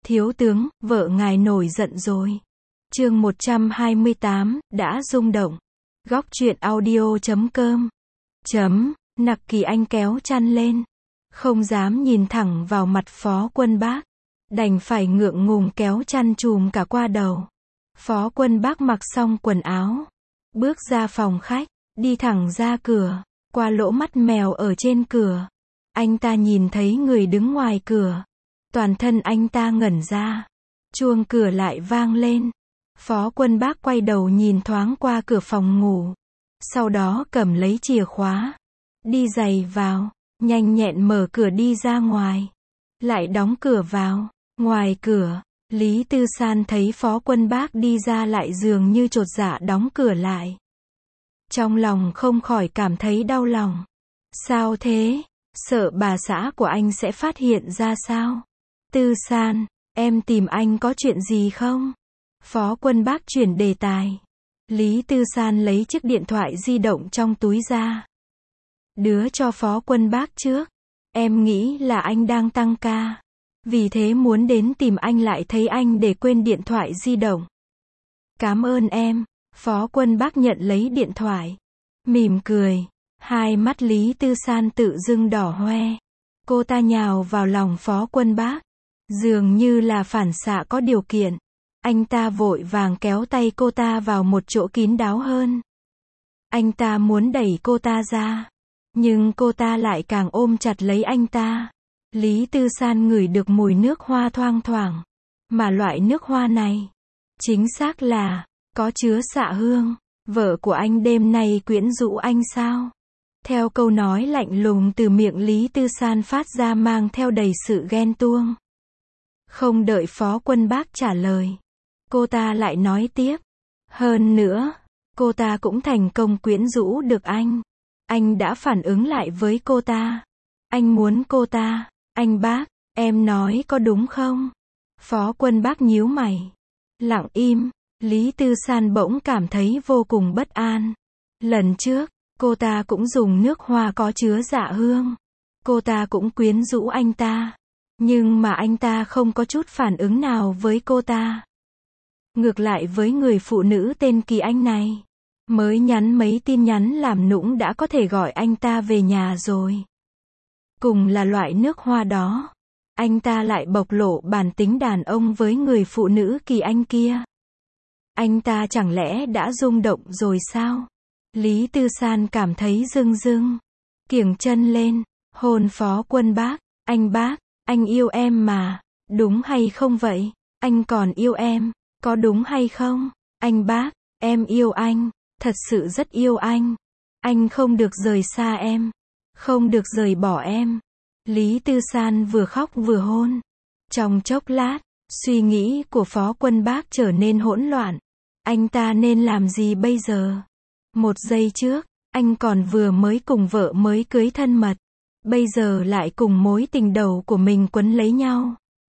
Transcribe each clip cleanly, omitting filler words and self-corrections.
Thiếu tướng, vợ ngài nổi giận rồi. Chương 128, đã rung động. Góc truyện audio.com. Nặc Kỳ Anh kéo chăn lên. Không dám nhìn thẳng vào mặt Phó Quân Bác. Đành phải ngượng ngùng kéo chăn trùm cả qua đầu. Phó Quân Bác mặc xong quần áo. Bước ra phòng khách, đi thẳng ra cửa, qua lỗ mắt mèo ở trên cửa. Anh ta nhìn thấy người đứng ngoài cửa. Toàn thân anh ta ngẩn ra. Chuông cửa lại vang lên. Phó Quân Bác quay đầu nhìn thoáng qua cửa phòng ngủ. Sau đó cầm lấy chìa khóa. Đi giày vào. Nhanh nhẹn mở cửa đi ra ngoài. Lại đóng cửa vào. Ngoài cửa, Lý Tư San thấy Phó Quân Bác đi ra lại dường như chột dạ đóng cửa lại. Trong lòng không khỏi cảm thấy đau lòng. Sao thế? Sợ bà xã của anh sẽ phát hiện ra sao? Tư San, em tìm anh có chuyện gì không? Phó Quân Bác chuyển đề tài. Lý Tư San lấy chiếc điện thoại di động trong túi ra. Đứa cho Phó Quân Bác trước. Em nghĩ là anh đang tăng ca. Vì thế muốn đến tìm anh lại thấy anh để quên điện thoại di động. Cảm ơn em. Phó Quân Bác nhận lấy điện thoại. Mỉm cười. Hai mắt Lý Tư San tự dưng đỏ hoe. Cô ta nhào vào lòng Phó Quân Bác. Dường như là phản xạ có điều kiện. Anh ta vội vàng kéo tay cô ta vào một chỗ kín đáo hơn. Anh ta muốn đẩy cô ta ra. Nhưng cô ta lại càng ôm chặt lấy anh ta. Lý Tư San ngửi được mùi nước hoa thoang thoảng. Mà loại nước hoa này, chính xác là, có chứa xạ hương. Vợ của anh đêm nay quyến rũ anh sao? Theo câu nói lạnh lùng từ miệng Lý Tư San phát ra mang theo đầy sự ghen tuông. Không đợi Phó Quân Bác trả lời. Cô ta lại nói tiếp. Hơn nữa, cô ta cũng thành công quyến rũ được anh. Anh đã phản ứng lại với cô ta. Anh muốn cô ta. Anh Bác, em nói có đúng không? Phó Quân Bác nhíu mày. Lặng im. Lý Tư San bỗng cảm thấy vô cùng bất an. Lần trước, cô ta cũng dùng nước hoa có chứa dạ hương. Cô ta cũng quyến rũ anh ta. Nhưng mà anh ta không có chút phản ứng nào với cô ta. Ngược lại với người phụ nữ tên Kỳ Anh này. Mới nhắn mấy tin nhắn làm nũng đã có thể gọi anh ta về nhà rồi. Cùng là loại nước hoa đó. Anh ta lại bộc lộ bản tính đàn ông với người phụ nữ Kỳ Anh kia. Anh ta chẳng lẽ đã rung động rồi sao? Lý Tư San cảm thấy rưng rưng. Kiểng chân lên, hôn Phó Quân Bác. Anh Bác, anh yêu em mà. Đúng hay không vậy? Anh còn yêu em, có đúng hay không? Anh Bác, em yêu anh. Thật sự rất yêu anh. Anh không được rời xa em. Không được rời bỏ em. Lý Tư San vừa khóc vừa hôn. Trong chốc lát, suy nghĩ của Phó Quân Bác trở nên hỗn loạn. Anh ta nên làm gì bây giờ? Một giây trước, anh còn vừa mới cùng vợ mới cưới thân mật. Bây giờ lại cùng mối tình đầu của mình quấn lấy nhau.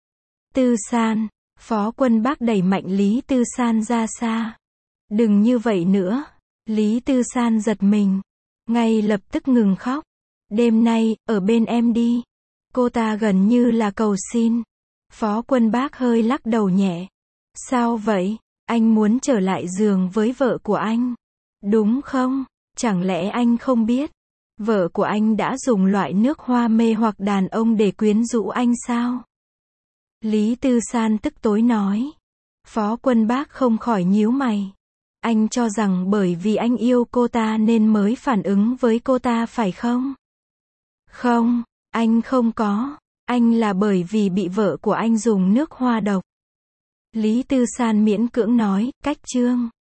Tư San, Phó Quân Bác đẩy mạnh Lý Tư San ra xa. Đừng như vậy nữa. Lý Tư San giật mình. Ngay lập tức ngừng khóc. Đêm nay, ở bên em đi. Cô ta gần như là cầu xin. Phó Quân Bác hơi lắc đầu nhẹ. Sao vậy? Anh muốn trở lại giường với vợ của anh. Đúng không? Chẳng lẽ anh không biết? Vợ của anh đã dùng loại nước hoa mê hoặc đàn ông để quyến rũ anh sao? Lý Tư San tức tối nói. Phó Quân Bác không khỏi nhíu mày. Anh cho rằng bởi vì anh yêu cô ta nên mới phản ứng với cô ta phải không? Không, anh không có. Anh là bởi vì bị vợ của anh dùng nước hoa độc. Lý Tư San miễn cưỡng nói, cách chương.